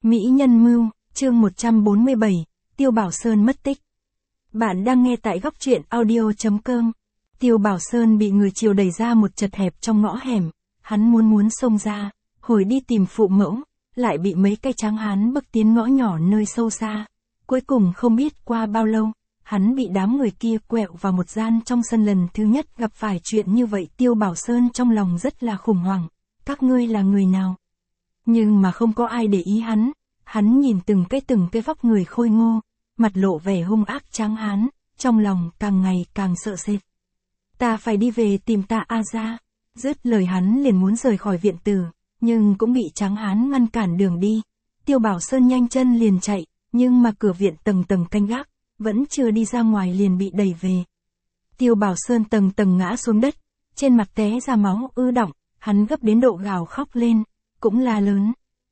Mỹ Nhân Mưu, chương 147, Tiêu Bảo Sơn mất tích. Bạn đang nghe tại góc truyện audio.com. Tiêu Bảo Sơn bị người Triều đẩy ra một chật hẹp trong ngõ hẻm, hắn muốn xông ra, hồi đi tìm phụ mẫu, lại bị mấy cây tráng hán bức tiến ngõ nhỏ nơi sâu xa. Cuối cùng không biết qua bao lâu, hắn bị đám người kia quẹo vào một gian trong sân lần thứ nhất gặp phải chuyện như vậy. Tiêu Bảo Sơn trong lòng rất là khủng hoảng, các ngươi là người nào? Nhưng mà không có ai để ý hắn nhìn từng cái vóc người khôi ngô, mặt lộ vẻ hung ác tráng hán, trong lòng càng ngày càng sợ sệt. Ta phải đi về tìm ta A gia. Dứt lời hắn liền muốn rời khỏi viện tử, nhưng cũng bị tráng hán ngăn cản đường đi. Tiêu Bảo Sơn nhanh chân liền chạy, nhưng mà cửa viện tầng canh gác, vẫn chưa đi ra ngoài liền bị đẩy về. Tiêu Bảo Sơn tầng ngã xuống đất, trên mặt té ra máu ư đọng, hắn gấp đến độ gào khóc lên, cũng la lớn.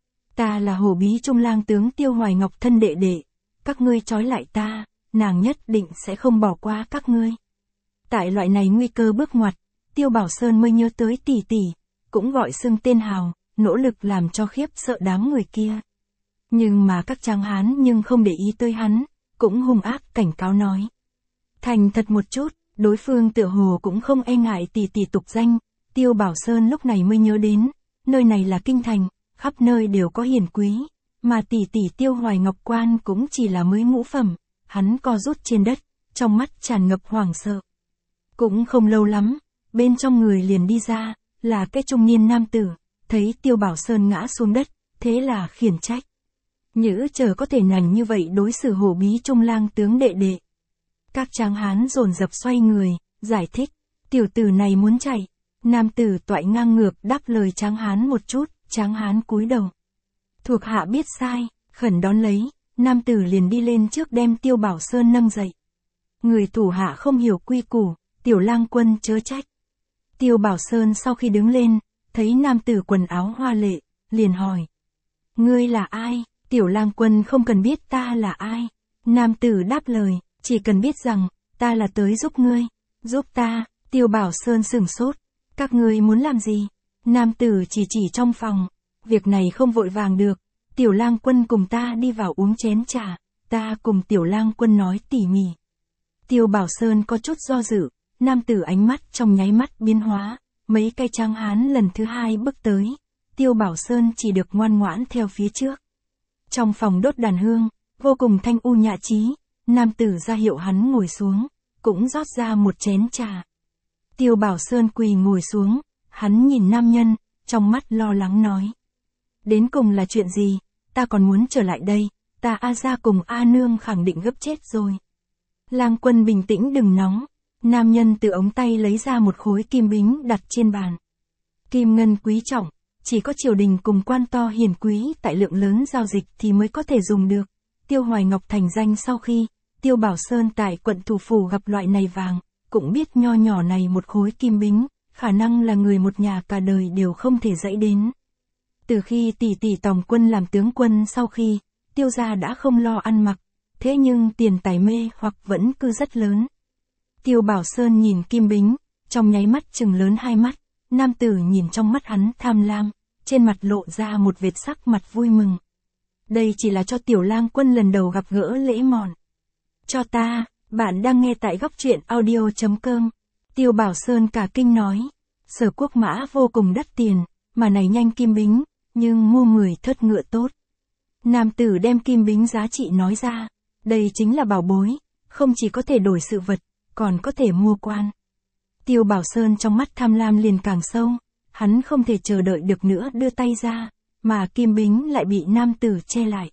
Ta là Hổ Bí Trung Lang tướng Tiêu Hoài Ngọc thân đệ đệ, các ngươi trói lại ta, nàng nhất định sẽ không bỏ qua các ngươi. Tại loại này nguy cơ bước ngoặt, Tiêu Bảo Sơn mới nhớ tới tỷ tỷ, cũng gọi xưng tên hào, nỗ lực làm cho khiếp sợ đám người kia. Nhưng mà các tráng hán nhưng không để ý tới hắn, cũng hung ác cảnh cáo nói. Thành thật một chút, đối phương tựa hồ cũng không e ngại tỷ tỷ tục danh. Tiêu Bảo Sơn lúc này mới nhớ đến, nơi này là kinh thành, khắp nơi đều có hiền quý, mà tỷ tỷ Tiêu Hoài Ngọc quan cũng chỉ là mới ngũ phẩm. Hắn co rút trên đất, trong mắt tràn ngập hoảng sợ. Cũng không lâu lắm, bên trong người liền đi ra, là cái trung niên nam tử, thấy Tiêu Bảo Sơn ngã xuống đất, thế là khiển trách. Nhỡ chờ có thể nành như vậy đối xử Hổ Bí Trung Lang tướng đệ đệ. Các tráng hán dồn dập xoay người, giải thích, tiểu tử này muốn chạy. Nam tử toại ngang ngược đáp lời tráng hán một chút, tráng hán cúi đầu. Thuộc hạ biết sai, khẩn đón lấy, nam tử liền đi lên trước đem Tiêu Bảo Sơn nâng dậy. Người thủ hạ không hiểu quy củ, Tiểu Lang quân chớ trách. Tiêu Bảo Sơn sau khi đứng lên, thấy nam tử quần áo hoa lệ, liền hỏi. Ngươi là ai? Tiểu Lang quân không cần biết ta là ai. Nam tử đáp lời, chỉ cần biết rằng, ta là tới giúp ngươi. Giúp ta? Tiêu Bảo Sơn sửng sốt. Các ngươi muốn làm gì? Nam tử chỉ trong phòng. Việc này không vội vàng được. Tiểu Lang quân cùng ta đi vào uống chén trà. Ta cùng Tiểu Lang quân nói tỉ mỉ. Tiêu Bảo Sơn có chút do dự. Nam tử ánh mắt trong nháy mắt biến hóa. Mấy cây tráng hán lần thứ hai bước tới. Tiêu Bảo Sơn chỉ được ngoan ngoãn theo phía trước. Trong phòng đốt đàn hương, vô cùng thanh u nhã trí. Nam tử ra hiệu hắn ngồi xuống, cũng rót ra một chén trà. Tiêu Bảo Sơn quỳ ngồi xuống, hắn nhìn nam nhân, trong mắt lo lắng nói. Đến cùng là chuyện gì, ta còn muốn trở lại đây, ta A gia cùng A nương khẳng định gấp chết rồi. Lang quân bình tĩnh đừng nóng, nam nhân từ ống tay lấy ra một khối kim bính đặt trên bàn. Kim ngân quý trọng, chỉ có triều đình cùng quan to hiền quý tại lượng lớn giao dịch thì mới có thể dùng được. Tiêu Hoài Ngọc thành danh sau khi, Tiêu Bảo Sơn tại quận thủ phủ gặp loại này vàng, cũng biết nho nhỏ này một khối kim bính, khả năng là người một nhà cả đời đều không thể dẫy đến. Từ khi tỷ Tòng Quân làm tướng quân sau khi, Tiêu gia đã không lo ăn mặc, thế nhưng tiền tài mê hoặc vẫn cứ rất lớn. Tiêu Bảo Sơn nhìn kim bính, trong nháy mắt trừng lớn hai mắt, nam tử nhìn trong mắt hắn tham lam, trên mặt lộ ra một vệt sắc mặt vui mừng. Đây chỉ là cho Tiểu Lang quân lần đầu gặp gỡ lễ mọn. Cho ta, bạn đang nghe tại góc truyện audio.com. Tiêu Bảo Sơn cả kinh nói, Sở Quốc mã vô cùng đắt tiền, mà này nhanh kim bính, nhưng mua 10 thớt ngựa tốt. Nam tử đem kim bính giá trị nói ra, đây chính là bảo bối, không chỉ có thể đổi sự vật, còn có thể mua quan. Tiêu Bảo Sơn trong mắt tham lam liền càng sâu, hắn không thể chờ đợi được nữa đưa tay ra, mà kim bính lại bị nam tử che lại.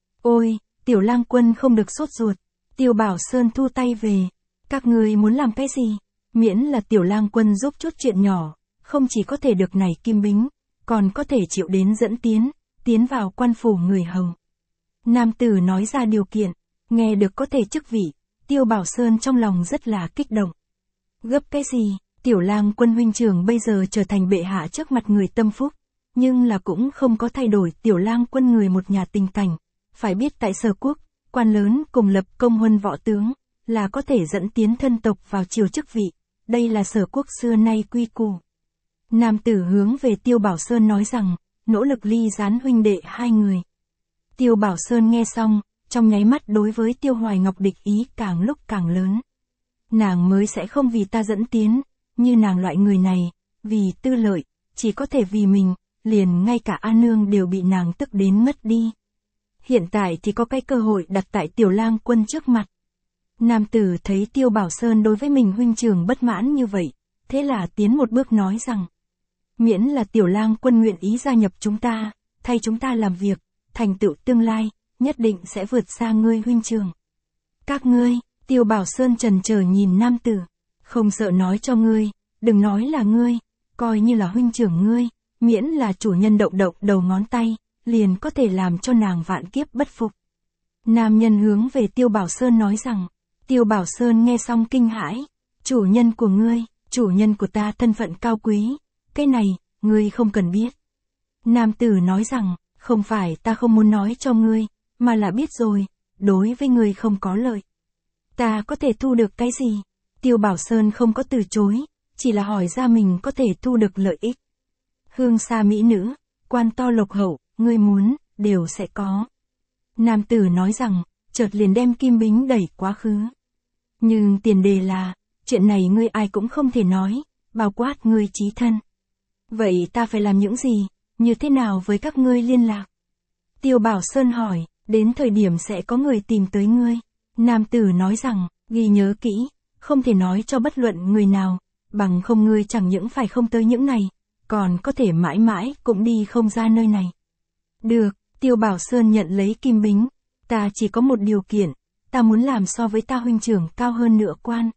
Ôi, Tiểu Lang quân không được sốt ruột. Tiêu Bảo Sơn thu tay về. Các ngươi muốn làm cái gì? Miễn là Tiểu Lang quân giúp chút chuyện nhỏ, không chỉ có thể được này kim bính, còn có thể chịu đến dẫn tiến vào quan phủ người hầu. Nam tử nói ra điều kiện, nghe được có thể chức vị, Tiêu Bảo Sơn trong lòng rất là kích động. Gấp cái gì? Tiểu Lang quân huynh trưởng bây giờ trở thành bệ hạ trước mặt người tâm phúc, nhưng là cũng không có thay đổi Tiểu Lang quân người một nhà tình cảnh. Phải biết tại Sở Quốc, quan lớn cùng lập công huân võ tướng, là có thể dẫn tiến thân tộc vào triều chức vị, đây là Sở Quốc xưa nay quy củ. Nam tử hướng về Tiêu Bảo Sơn nói rằng, nỗ lực ly gián huynh đệ hai người. Tiêu Bảo Sơn nghe xong, trong nháy mắt đối với Tiêu Hoài Ngọc địch ý càng lúc càng lớn. Nàng mới sẽ không vì ta dẫn tiến, như nàng loại người này, vì tư lợi, chỉ có thể vì mình, liền ngay cả A Nương đều bị nàng tức đến mất đi. Hiện tại thì có cái cơ hội đặt tại Tiểu Lang Quân trước mặt. Nam tử thấy Tiêu Bảo Sơn đối với mình huynh trưởng bất mãn như vậy, thế là tiến một bước nói rằng, miễn là Tiểu Lang Quân nguyện ý gia nhập chúng ta, thay chúng ta làm việc, thành tựu tương lai, nhất định sẽ vượt xa ngươi huynh trưởng. Các ngươi, Tiêu Bảo Sơn chần chờ nhìn nam tử, không sợ nói cho ngươi, đừng nói là ngươi, coi như là huynh trưởng ngươi, miễn là chủ nhân động động đầu ngón tay, liền có thể làm cho nàng vạn kiếp bất phục. Nam nhân hướng về Tiêu Bảo Sơn nói rằng, Tiêu Bảo Sơn nghe xong kinh hãi, chủ nhân của ngươi, chủ nhân của ta thân phận cao quý, cái này, ngươi không cần biết. Nam tử nói rằng, không phải ta không muốn nói cho ngươi, mà là biết rồi, đối với ngươi không có lợi. Ta có thể thu được cái gì? Tiêu Bảo Sơn không có từ chối, chỉ là hỏi ra mình có thể thu được lợi ích. Hương xa mỹ nữ, quan to lộc hậu, ngươi muốn, đều sẽ có. Nam tử nói rằng, chợt liền đem Kim Bính đẩy quá khứ. Nhưng tiền đề là, chuyện này ngươi ai cũng không thể nói, bao quát ngươi chí thân. Vậy ta phải làm những gì, như thế nào với các ngươi liên lạc? Tiêu Bảo Sơn hỏi, đến thời điểm sẽ có người tìm tới ngươi. Nam tử nói rằng, ghi nhớ kỹ, không thể nói cho bất luận người nào, bằng không ngươi chẳng những phải không tới những này, còn có thể mãi mãi cũng đi không ra nơi này. Được, Tiêu Bảo Sơn nhận lấy Kim Bính, ta chỉ có một điều kiện, ta muốn làm so với ta huynh trưởng cao hơn nửa quan.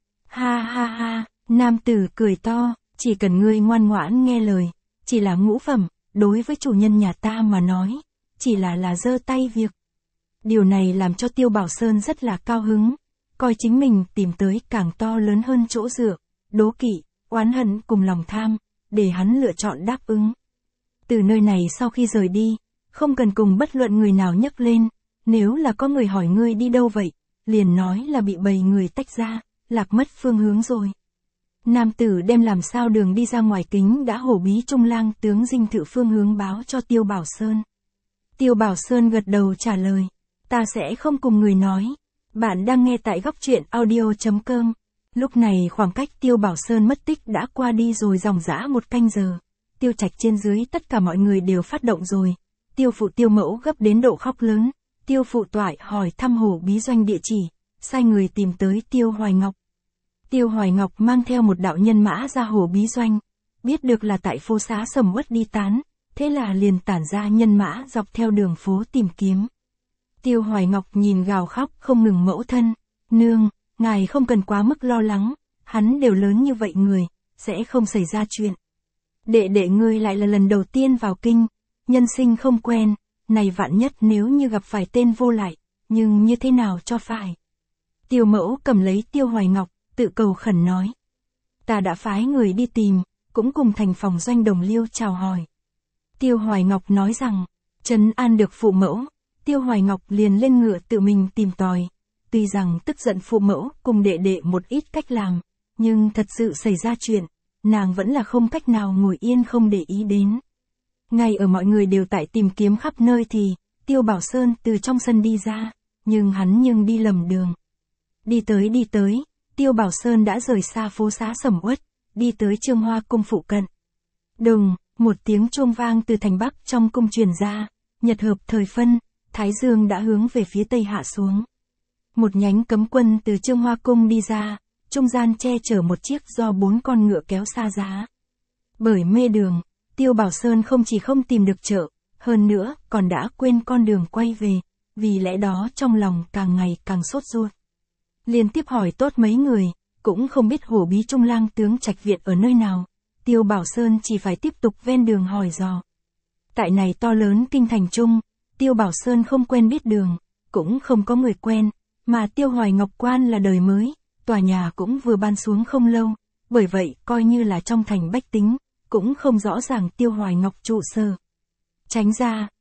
Ha ha ha, nam tử cười to, chỉ cần ngươi ngoan ngoãn nghe lời, chỉ là ngũ phẩm, đối với chủ nhân nhà ta mà nói, chỉ là giơ tay việc. Điều này làm cho Tiêu Bảo Sơn rất là cao hứng, coi chính mình tìm tới càng to lớn hơn chỗ dựa, đố kỵ, oán hận cùng lòng tham, để hắn lựa chọn đáp ứng. Từ nơi này sau khi rời đi, không cần cùng bất luận người nào nhắc lên, nếu là có người hỏi ngươi đi đâu vậy, liền nói là bị bầy người tách ra, lạc mất phương hướng rồi. Nam tử đem làm sao đường đi ra ngoài kính đã hổ bí trung lang tướng dinh thự phương hướng báo cho Tiêu Bảo Sơn. Tiêu Bảo Sơn gật đầu trả lời, ta sẽ không cùng người nói. Bạn đang nghe tại góc truyện audio.com. Lúc này khoảng cách Tiêu Bảo Sơn mất tích đã qua đi rồi dòng dã 1 canh giờ. Tiêu Trạch trên dưới tất cả mọi người đều phát động rồi. Tiêu phụ Tiêu mẫu gấp đến độ khóc lớn. Tiêu phụ toại hỏi thăm hổ bí doanh địa chỉ, sai người tìm tới Tiêu Hoài Ngọc. Tiêu Hoài Ngọc mang theo một đạo nhân mã ra hổ bí doanh, biết được là tại phố xá sầm uất đi tán, thế là liền tản ra nhân mã dọc theo đường phố tìm kiếm. Tiêu Hoài Ngọc nhìn gào khóc không ngừng mẫu thân, nương, ngài không cần quá mức lo lắng, hắn đều lớn như vậy người, sẽ không xảy ra chuyện. Đệ đệ ngươi lại là lần đầu tiên vào kinh, nhân sinh không quen, này vạn nhất nếu như gặp phải tên vô lại, nhưng như thế nào cho phải. Tiêu mẫu cầm lấy Tiêu Hoài Ngọc, tự cầu khẩn nói. Ta đã phái người đi tìm, cũng cùng thành phòng doanh đồng liêu chào hỏi. Tiêu Hoài Ngọc nói rằng, trấn an được phụ mẫu, Tiêu Hoài Ngọc liền lên ngựa tự mình tìm tòi. Tuy rằng tức giận phụ mẫu cùng đệ đệ một ít cách làm, nhưng thật sự xảy ra chuyện, nàng vẫn là không cách nào ngồi yên không để ý đến. Ngay ở mọi người đều tại tìm kiếm khắp nơi thì, Tiêu Bảo Sơn từ trong sân đi ra, nhưng hắn đi lầm đường. Đi tới, Tiêu Bảo Sơn đã rời xa phố xá sầm uất, đi tới Trương Hoa cung phụ cận. Đùng, một tiếng chuông vang từ thành bắc trong cung truyền ra, nhật hợp thời phân, Thái Dương đã hướng về phía tây hạ xuống. Một nhánh cấm quân từ Trương Hoa cung đi ra, trung gian che chở một chiếc do 4 con ngựa kéo xa giá. Bởi mê đường, Tiêu Bảo Sơn không chỉ không tìm được chợ, hơn nữa còn đã quên con đường quay về, vì lẽ đó trong lòng càng ngày càng sốt ruột. Liên tiếp hỏi tốt mấy người, cũng không biết hổ bí trung lang tướng Trạch Viện ở nơi nào, Tiêu Bảo Sơn chỉ phải tiếp tục ven đường hỏi dò. Tại này to lớn kinh thành trung, Tiêu Bảo Sơn không quen biết đường, cũng không có người quen, mà Tiêu Hoài Ngọc quan là đời mới, tòa nhà cũng vừa ban xuống không lâu, bởi vậy coi như là trong thành bách tính, cũng không rõ ràng Tiêu Hoài Ngọc trụ sở. Tránh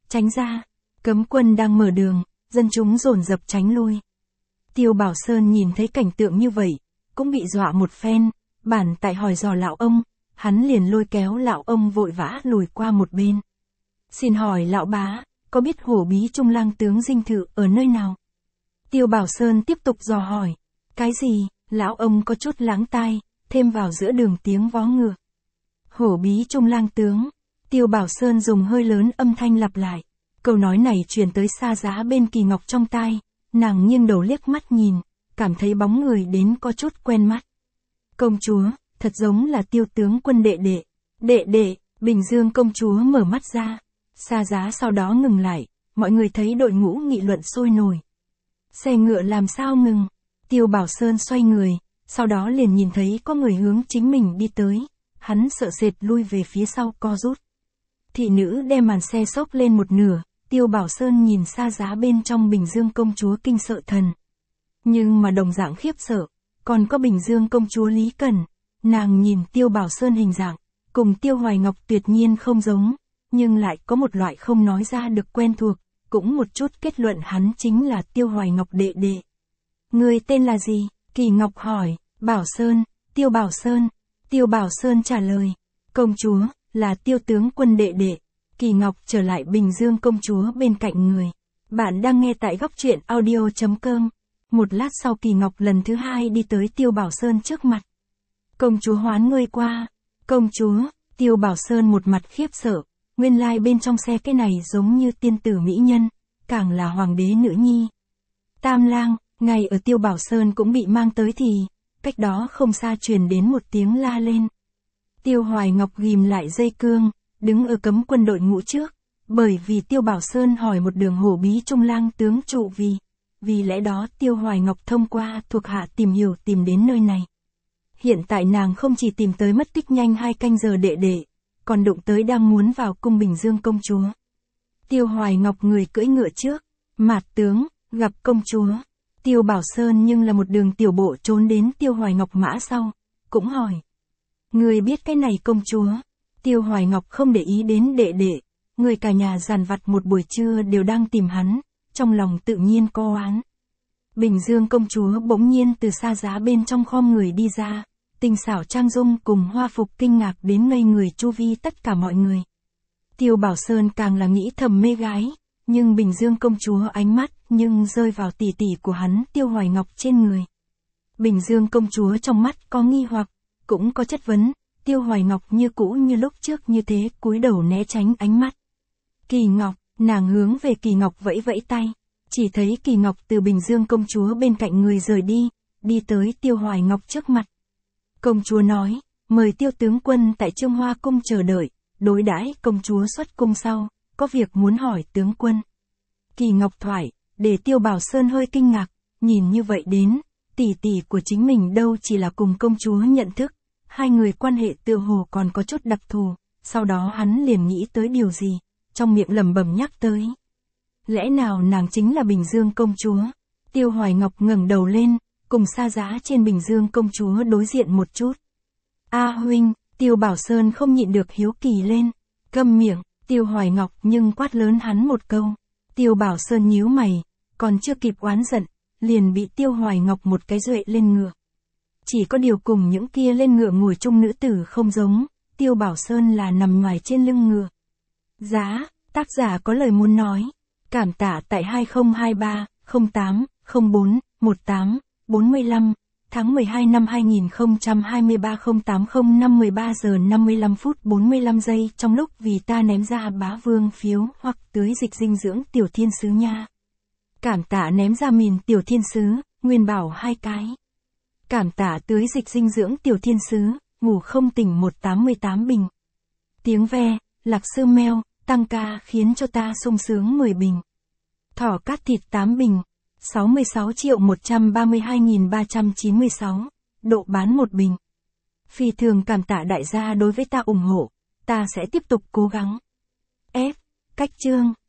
ra, cấm quân đang mở đường, dân chúng dồn dập tránh lui. Tiêu Bảo Sơn nhìn thấy cảnh tượng như vậy, cũng bị dọa một phen, bản tại hỏi dò lão ông, hắn liền lôi kéo lão ông vội vã lùi qua một bên. Xin hỏi lão bá, có biết hổ bí trung lang tướng dinh thự ở nơi nào? Tiêu Bảo Sơn tiếp tục dò hỏi. Cái gì? Lão ông có chút lắng tai, thêm vào giữa đường tiếng vó ngựa. Hổ bí trung lang tướng. Tiêu Bảo Sơn dùng hơi lớn âm thanh lặp lại. Câu nói này truyền tới Sa Giá bên Kỳ Ngọc trong tai, nàng nghiêng đầu liếc mắt nhìn, cảm thấy bóng người đến có chút quen mắt. Công chúa, thật giống là Tiêu tướng quân đệ đệ. Đệ đệ, Bình Dương công chúa mở mắt ra. Sa Giá sau đó ngừng lại, mọi người thấy đội ngũ nghị luận sôi nổi. Xe ngựa làm sao ngừng? Tiêu Bảo Sơn xoay người, sau đó liền nhìn thấy có người hướng chính mình đi tới, hắn sợ sệt lui về phía sau co rút. Thị nữ đem màn xe xốc lên một nửa, Tiêu Bảo Sơn nhìn Sa Giá bên trong Bình Dương công chúa kinh sợ thần. Nhưng mà đồng dạng khiếp sợ, còn có Bình Dương công chúa Lý Cẩn, nàng nhìn Tiêu Bảo Sơn hình dạng, cùng Tiêu Hoài Ngọc tuyệt nhiên không giống, nhưng lại có một loại không nói ra được quen thuộc, cũng một chút kết luận hắn chính là Tiêu Hoài Ngọc đệ đệ. Người tên là gì? Kỳ Ngọc hỏi. Bảo Sơn. Tiêu Bảo Sơn. Tiêu Bảo Sơn trả lời. Công chúa, là Tiêu tướng quân đệ đệ. Kỳ Ngọc trở lại Bình Dương công chúa bên cạnh người. Bạn đang nghe tại góc truyện audio.com. Một lát sau Kỳ Ngọc lần thứ hai đi tới Tiêu Bảo Sơn trước mặt. Công chúa hoán ngươi qua. Công chúa, Tiêu Bảo Sơn một mặt khiếp sợ. Nguyên lai bên trong xe cái này giống như tiên tử mỹ nhân, càng là hoàng đế nữ nhi. Tam lang, ngay ở Tiêu Bảo Sơn cũng bị mang tới thì, cách đó không xa truyền đến một tiếng la lên. Tiêu Hoài Ngọc ghim lại dây cương, đứng ở cấm quân đội ngũ trước, bởi vì Tiêu Bảo Sơn hỏi một đường hổ bí trung lang tướng trụ vì lẽ đó Tiêu Hoài Ngọc thông qua thuộc hạ tìm hiểu tìm đến nơi này. Hiện tại nàng không chỉ tìm tới mất tích nhanh 2 canh giờ đệ đệ, còn đụng tới đang muốn vào cung Bình Dương công chúa. Tiêu Hoài Ngọc người cưỡi ngựa trước, Mạt tướng, gặp công chúa. Tiêu Bảo Sơn nhưng là một đường tiểu bộ trốn đến Tiêu Hoài Ngọc mã sau, cũng hỏi. Người biết cái này công chúa? Tiêu Hoài Ngọc không để ý đến đệ đệ, người cả nhà dàn vặt một buổi trưa đều đang tìm hắn, trong lòng tự nhiên co oán. Bình Dương công chúa bỗng nhiên từ Sa Giá bên trong khom người đi ra, tinh xảo trang dung cùng hoa phục kinh ngạc đến ngây người chu vi tất cả mọi người. Tiêu Bảo Sơn càng là nghĩ thầm mê gái, nhưng Bình Dương công chúa ánh mắt nhưng rơi vào tỷ tỷ của hắn Tiêu Hoài Ngọc trên người. Bình Dương công chúa trong mắt có nghi hoặc, cũng có chất vấn, Tiêu Hoài Ngọc như cũ như lúc trước như thế cúi đầu né tránh ánh mắt. Kỳ Ngọc, nàng hướng về Kỳ Ngọc vẫy vẫy tay, chỉ thấy Kỳ Ngọc từ Bình Dương công chúa bên cạnh người rời đi tới Tiêu Hoài Ngọc trước mặt. Công chúa nói, mời Tiêu tướng quân tại Trương Hoa cung chờ đợi, đối đãi công chúa xuất cung sau, có việc muốn hỏi tướng quân. Kỳ Ngọc thoại, để Tiêu Bảo Sơn hơi kinh ngạc, nhìn như vậy đến, tỷ tỷ của chính mình đâu chỉ là cùng công chúa nhận thức, hai người quan hệ tựa hồ còn có chút đặc thù, sau đó hắn liền nghĩ tới điều gì, trong miệng lẩm bẩm nhắc tới. Lẽ nào nàng chính là Bình Dương công chúa? Tiêu Hoài Ngọc ngẩng đầu lên, cùng Sa Giá trên Bình Dương công chúa đối diện một chút. A huynh, Tiêu Bảo Sơn không nhịn được hiếu kỳ lên, câm miệng, Tiêu Hoài Ngọc nhưng quát lớn hắn một câu. Tiêu Bảo Sơn nhíu mày, còn chưa kịp oán giận, liền bị Tiêu Hoài Ngọc một cái duệ lên ngựa. Chỉ có điều cùng những kia lên ngựa ngồi chung nữ tử không giống, Tiêu Bảo Sơn là nằm ngoài trên lưng ngựa. Giá, tác giả có lời muốn nói. Cảm tạ tại 2023 08 04 18 45 tháng 12 năm 2023 0805 13 giờ 55 phút 45 giây trong lúc vì ta ném ra bá vương phiếu hoặc tưới dịch dinh dưỡng tiểu thiên sứ nha. Cảm tạ ném ra mìn tiểu thiên sứ, nguyên bảo 2 cái. Cảm tạ tưới dịch dinh dưỡng tiểu thiên sứ, ngủ không tỉnh 188 bình. Tiếng ve, lạc sư meo, tăng ca khiến cho ta sung sướng 10 bình. Thỏ cát thịt 8 bình. 66.132.396, độ bán 1 bình. Phi thường cảm tạ đại gia đối với ta ủng hộ, ta sẽ tiếp tục cố gắng. F. Cách chương